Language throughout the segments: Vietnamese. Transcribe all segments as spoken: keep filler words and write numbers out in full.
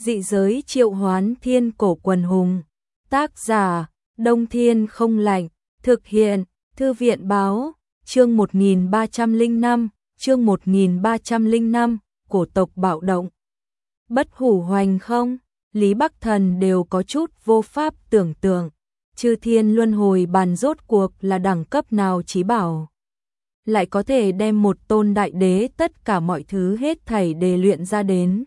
Dị giới triệu hoán thiên cổ quần hùng. Tác giả, Đông Thiên Không Lạnh. Thực hiện, Thư viện Báo. Chương một nghìn ba trăm lẻ năm, chương một nghìn ba trăm lẻ năm, cổ tộc bạo động. Bất hủ hoành không, Lý Bắc Thần đều có chút vô pháp tưởng tượng. Chư thiên luân hồi bàn rốt cuộc là đẳng cấp nào chí bảo. Lại có thể đem một tôn đại đế tất cả mọi thứ hết thảy đề luyện ra đến.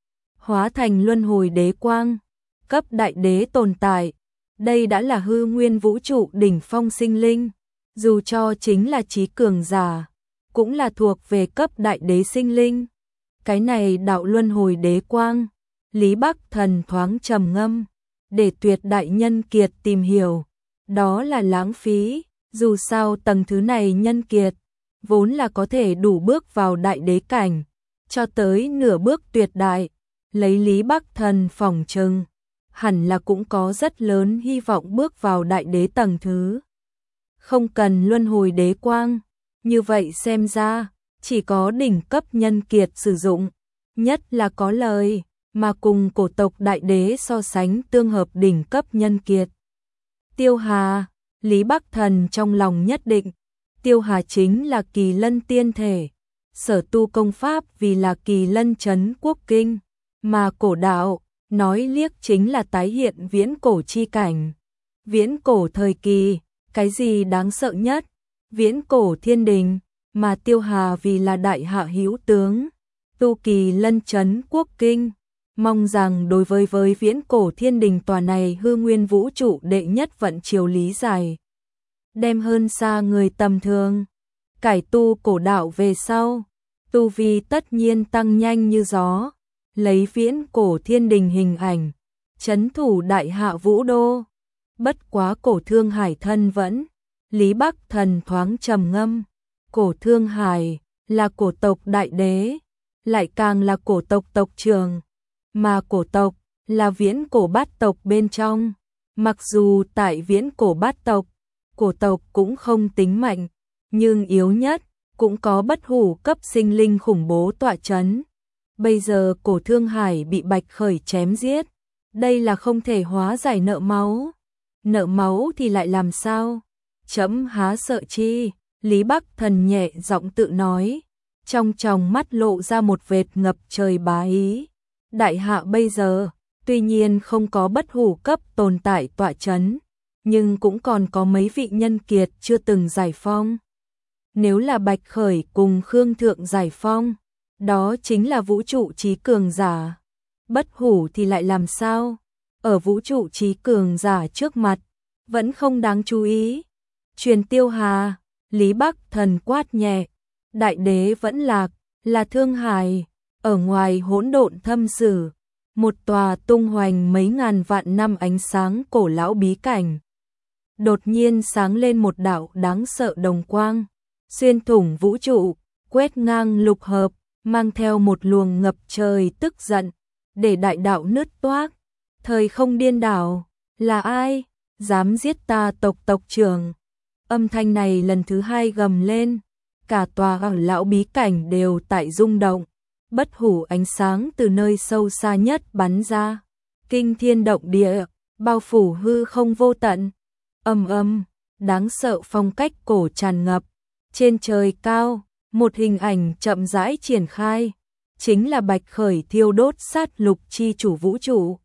Hóa thành luân hồi đế quang, cấp đại đế tồn tại. Đây đã là hư nguyên vũ trụ đỉnh phong sinh linh. Dù cho chính là trí cường giả, cũng là thuộc về cấp đại đế sinh linh. Cái này đạo luân hồi đế quang, Lý Bắc Thần thoáng trầm ngâm, để tuyệt đại nhân kiệt tìm hiểu, đó là lãng phí, dù sao tầng thứ này nhân kiệt, vốn là có thể đủ bước vào đại đế cảnh, cho tới nửa bước tuyệt đại, lấy Lý Bắc Thần phỏng chừng, hẳn là cũng có rất lớn hy vọng bước vào đại đế tầng thứ. Không cần luân hồi đế quang, như vậy xem ra, chỉ có đỉnh cấp nhân kiệt sử dụng, nhất là có lời, mà cùng cổ tộc đại đế so sánh tương hợp đỉnh cấp nhân kiệt. Tiêu Hà, Lý Bắc Thần trong lòng nhất định, Tiêu Hà chính là Kỳ Lân tiên thể, sở tu công pháp vì là Kỳ Lân trấn quốc kinh, mà cổ đạo, nói liếc chính là tái hiện viễn cổ chi cảnh. Viễn cổ thời kỳ, cái gì đáng sợ nhất? Viễn cổ thiên đình, mà Tiêu Hà vì là đại hạ hữu tướng, tu Kỳ Lân trấn quốc kinh, mong rằng đối với với viễn cổ thiên đình tòa này hư nguyên vũ trụ đệ nhất vận chiều lý giải, đem hơn xa người tầm thường. Cải tu cổ đạo về sau, tu vi tất nhiên tăng nhanh như gió, lấy viễn cổ thiên đình hình ảnh, trấn thủ đại hạ vũ đô. Bất quá cổ Thương Hải thân vẫn, Lý Bắc Thần thoáng trầm ngâm, cổ Thương Hải là cổ tộc đại đế, lại càng là cổ tộc tộc trưởng, mà cổ tộc là viễn cổ bát tộc bên trong. Mặc dù tại viễn cổ bát tộc, cổ tộc cũng không tính mạnh, nhưng yếu nhất cũng có bất hủ cấp sinh linh khủng bố tọa chấn. Bây giờ cổ Thương Hải bị Bạch Khởi chém giết, đây là không thể hóa giải nợ máu. Nợ máu thì lại làm sao? Chấm há sợ chi, Lý Bắc Thần nhẹ giọng tự nói, trong tròng mắt lộ ra một vệt ngập trời bá ý. Đại hạ bây giờ, tuy nhiên không có bất hủ cấp tồn tại tọa chấn, nhưng cũng còn có mấy vị nhân kiệt chưa từng giải phong. Nếu là Bạch Khởi cùng Khương Thượng giải phong, đó chính là vũ trụ trí cường giả. Bất hủ thì lại làm sao? Ở vũ trụ trí cường giả trước mặt, vẫn không đáng chú ý. Truyền Tiêu Hà, Lý Bắc Thần quát nhẹ, đại đế vẫn lạc, là Thương Hải, ở ngoài hỗn độn thâm sử, một tòa tung hoành mấy ngàn vạn năm ánh sáng cổ lão bí cảnh. Đột nhiên sáng lên một đạo đáng sợ đồng quang, xuyên thủng vũ trụ, quét ngang lục hợp, mang theo một luồng ngập trời tức giận, để đại đạo nứt toác. Thời không điên đảo, là ai? Dám giết ta tộc tộc trưởng? Âm thanh này lần thứ hai gầm lên, cả tòa ở lão bí cảnh đều tại rung động. Bất hủ ánh sáng từ nơi sâu xa nhất bắn ra, kinh thiên động địa, bao phủ hư không vô tận. Ầm ầm, đáng sợ phong cách cổ tràn ngập. Trên trời cao, một hình ảnh chậm rãi triển khai, chính là Bạch Khởi thiêu đốt sát lục chi chủ vũ trụ,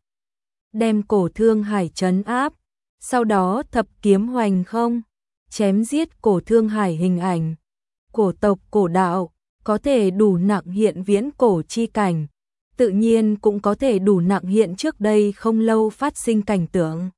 đem cổ Thương Hải trấn áp, sau đó thập kiếm hoành không, chém giết cổ Thương Hải hình ảnh. Cổ tộc cổ đạo có thể đủ nặng hiện viễn cổ chi cảnh, tự nhiên cũng có thể đủ nặng hiện trước đây không lâu phát sinh cảnh tượng.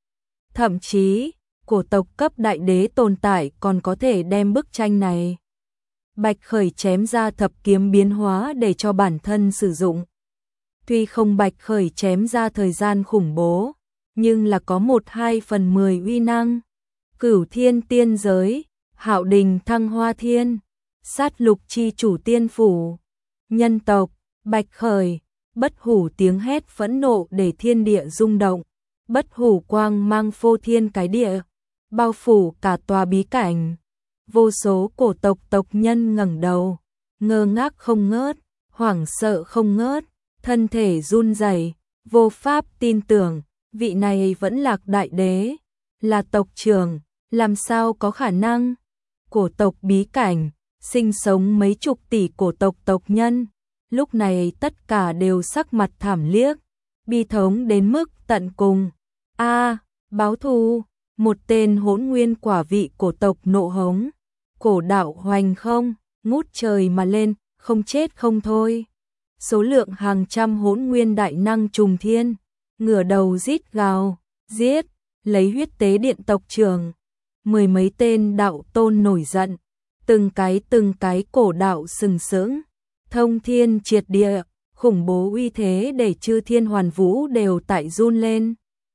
Thậm chí, cổ tộc cấp đại đế tồn tại còn có thể đem bức tranh này Bạch Khởi chém ra thập kiếm biến hóa để cho bản thân sử dụng. Tuy không Bạch Khởi chém ra thời gian khủng bố, nhưng là có một hai phần mười uy năng. Cửu thiên tiên giới, Hạo Đình Thăng Hoa Thiên, sát lục chi chủ tiên phủ, nhân tộc, Bạch Khởi, bất hủ tiếng hét phẫn nộ để thiên địa rung động, bất hủ quang mang phô thiên cái địa, bao phủ cả tòa bí cảnh. Vô số cổ tộc tộc nhân ngẩng đầu, ngơ ngác không ngớt, hoảng sợ không ngớt, thân thể run rẩy, vô pháp tin tưởng, vị này vẫn Lạc đại đế, là tộc trưởng, làm sao có khả năng? Cổ tộc bí cảnh, sinh sống mấy chục tỷ cổ tộc tộc nhân, lúc này tất cả đều sắc mặt thảm liếc, bi thống đến mức tận cùng. A, báo thù, một tên hỗn nguyên quả vị cổ tộc nộ hống, cổ đạo hoành không, ngút trời mà lên, không chết không thôi. Số lượng hàng trăm hỗn nguyên đại năng trùng thiên, ngửa đầu rít gào, giết, lấy huyết tế điện tộc trưởng. Mười mấy tên đạo tôn nổi giận, từng cái từng cái cổ đạo sừng sững, thông thiên triệt địa, khủng bố uy thế để chư thiên hoàn vũ đều tại run lên.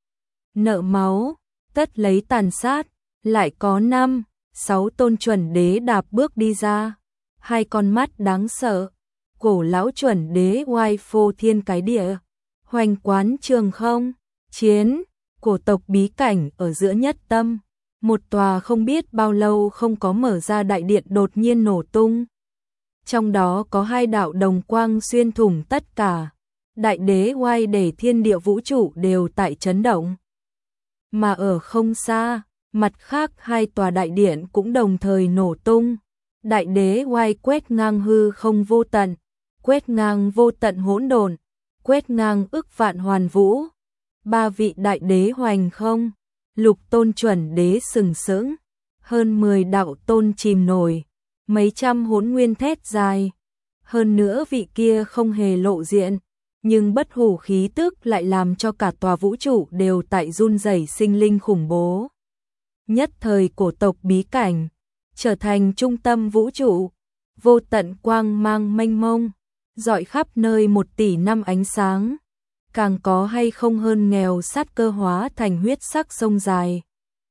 Nợ máu, tất lấy tàn sát, lại có năm, sáu tôn chuẩn đế đạp bước đi ra, hai con mắt đáng sợ, cổ lão chuẩn đế oai phô thiên cái địa, hoành quán trường không, chiến, cổ tộc bí cảnh ở giữa nhất tâm. Một tòa không biết bao lâu không có mở ra đại điện đột nhiên nổ tung. Trong đó có hai đạo đồng quang xuyên thủng tất cả. Đại đế oai để thiên địa vũ trụ đều tại chấn động. Mà ở không xa, mặt khác hai tòa đại điện cũng đồng thời nổ tung. Đại đế oai quét ngang hư không vô tận, quét ngang vô tận hỗn độn, quét ngang ức vạn hoàn vũ. Ba vị đại đế hoành không, lục tôn chuẩn đế sừng sững, hơn mười đạo tôn chìm nổi, mấy trăm hỗn nguyên thét dài. Hơn nữa vị kia không hề lộ diện, nhưng bất hủ khí tức lại làm cho cả tòa vũ trụ đều tại run rẩy sinh linh khủng bố. Nhất thời cổ tộc bí cảnh, trở thành trung tâm vũ trụ, vô tận quang mang mênh mông, rọi khắp nơi một tỷ năm ánh sáng. Càng có hay không hơn nghèo sát cơ hóa thành huyết sắc sông dài.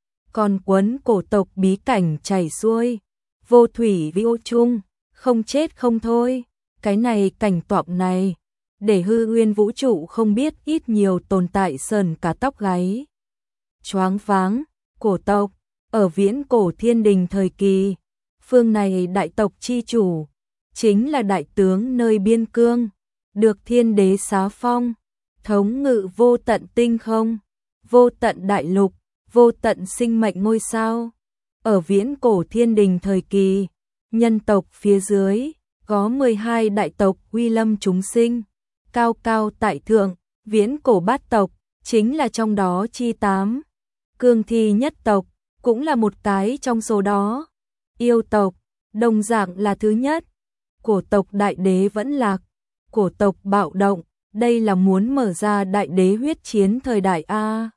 Còn quấn cổ tộc bí cảnh chảy xuôi, vô thủy vi ô chung, không chết không thôi. Cái này cảnh tượng này, để hư nguyên vũ trụ không biết ít nhiều tồn tại sờn cả tóc gáy. Choáng váng, cổ tộc, ở viễn cổ thiên đình thời kỳ, phương này đại tộc chi chủ, chính là đại tướng nơi biên cương, được thiên đế xá phong. Thống ngự vô tận tinh không, vô tận đại lục, vô tận sinh mệnh ngôi sao. Ở viễn cổ thiên đình thời kỳ, nhân tộc phía dưới, có mười hai đại tộc uy lâm chúng sinh, cao cao tại thượng, viễn cổ bát tộc, chính là trong đó chi tám. Cương thi nhất tộc, cũng là một cái trong số đó. Yêu tộc, đồng dạng là thứ nhất. Cổ tộc đại đế vẫn lạc, cổ tộc bạo động. Đây là muốn mở ra đại đế huyết chiến thời đại A.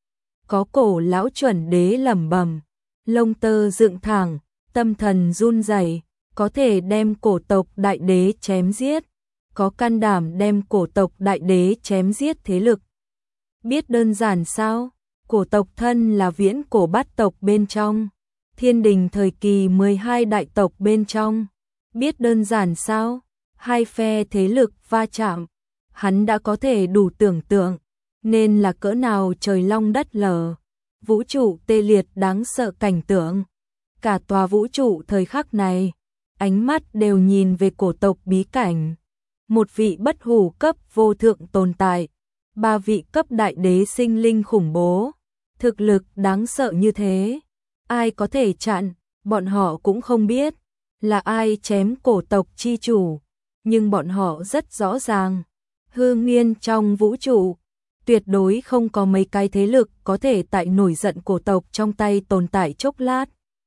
Có cổ lão chuẩn đế lẩm bẩm, lông tơ dựng thẳng, tâm thần run rẩy, có thể đem cổ tộc đại đế chém giết, có can đảm đem cổ tộc đại đế chém giết thế lực. Biết đơn giản sao? Cổ tộc thân là viễn cổ bát tộc bên trong, thiên đình thời kỳ mười hai đại tộc bên trong. Biết đơn giản sao? Hai phe thế lực va chạm. Hắn đã có thể đủ tưởng tượng, nên là cỡ nào trời long đất lở, vũ trụ tê liệt đáng sợ cảnh tượng. Cả tòa vũ trụ thời khắc này, ánh mắt đều nhìn về cổ tộc bí cảnh. Một vị bất hủ cấp vô thượng tồn tại, ba vị cấp đại đế sinh linh khủng bố, thực lực đáng sợ như thế. Ai có thể chặn, bọn họ cũng không biết, là ai chém cổ tộc chi chủ, nhưng bọn họ rất rõ ràng. Hư nguyên trong vũ trụ, tuyệt đối không có mấy cái thế lực có thể tại nổi giận cổ tộc trong tay tồn tại chốc lát.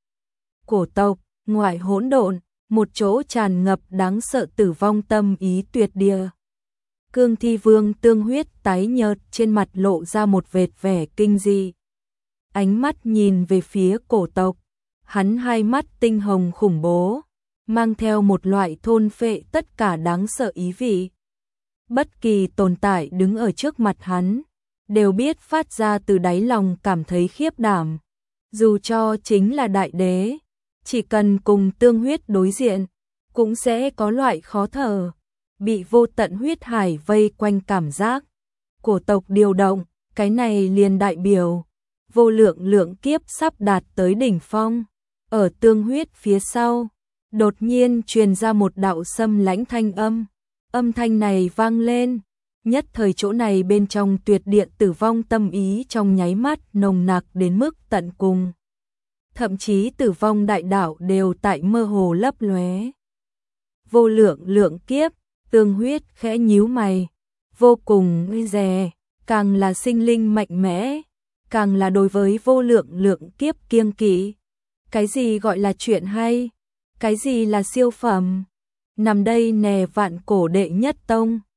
Cổ tộc, ngoại hỗn độn, một chỗ tràn ngập đáng sợ tử vong tâm ý tuyệt địa. Cương thi vương tương huyết tái nhợt trên mặt lộ ra một vệt vẻ kinh dị. Ánh mắt nhìn về phía cổ tộc, hắn hai mắt tinh hồng khủng bố, mang theo một loại thôn phệ tất cả đáng sợ ý vị. Bất kỳ tồn tại đứng ở trước mặt hắn, đều biết phát ra từ đáy lòng cảm thấy khiếp đảm. Dù cho chính là đại đế, chỉ cần cùng tương huyết đối diện, cũng sẽ có loại khó thở, bị vô tận huyết hải vây quanh cảm giác. Cổ tộc điều động, cái này liền đại biểu, vô lượng lượng kiếp sắp đạt tới đỉnh phong. Ở tương huyết phía sau, đột nhiên truyền ra một đạo xâm lãnh thanh âm. Âm thanh này vang lên, Nhất thời chỗ này bên trong tuyệt điện tử vong tâm ý trong nháy mắt nồng nặc đến mức tận cùng. Thậm chí tử vong đại đạo đều tại mơ hồ lấp lóe. Vô lượng lượng kiếp, Tương Huyết khẽ nhíu mày, vô cùng dè, càng là sinh linh mạnh mẽ, càng là đối với vô lượng lượng kiếp kiêng kỵ. Cái gì gọi là chuyện hay? Cái gì là siêu phẩm? Nằm đây nè vạn cổ đệ nhất tông,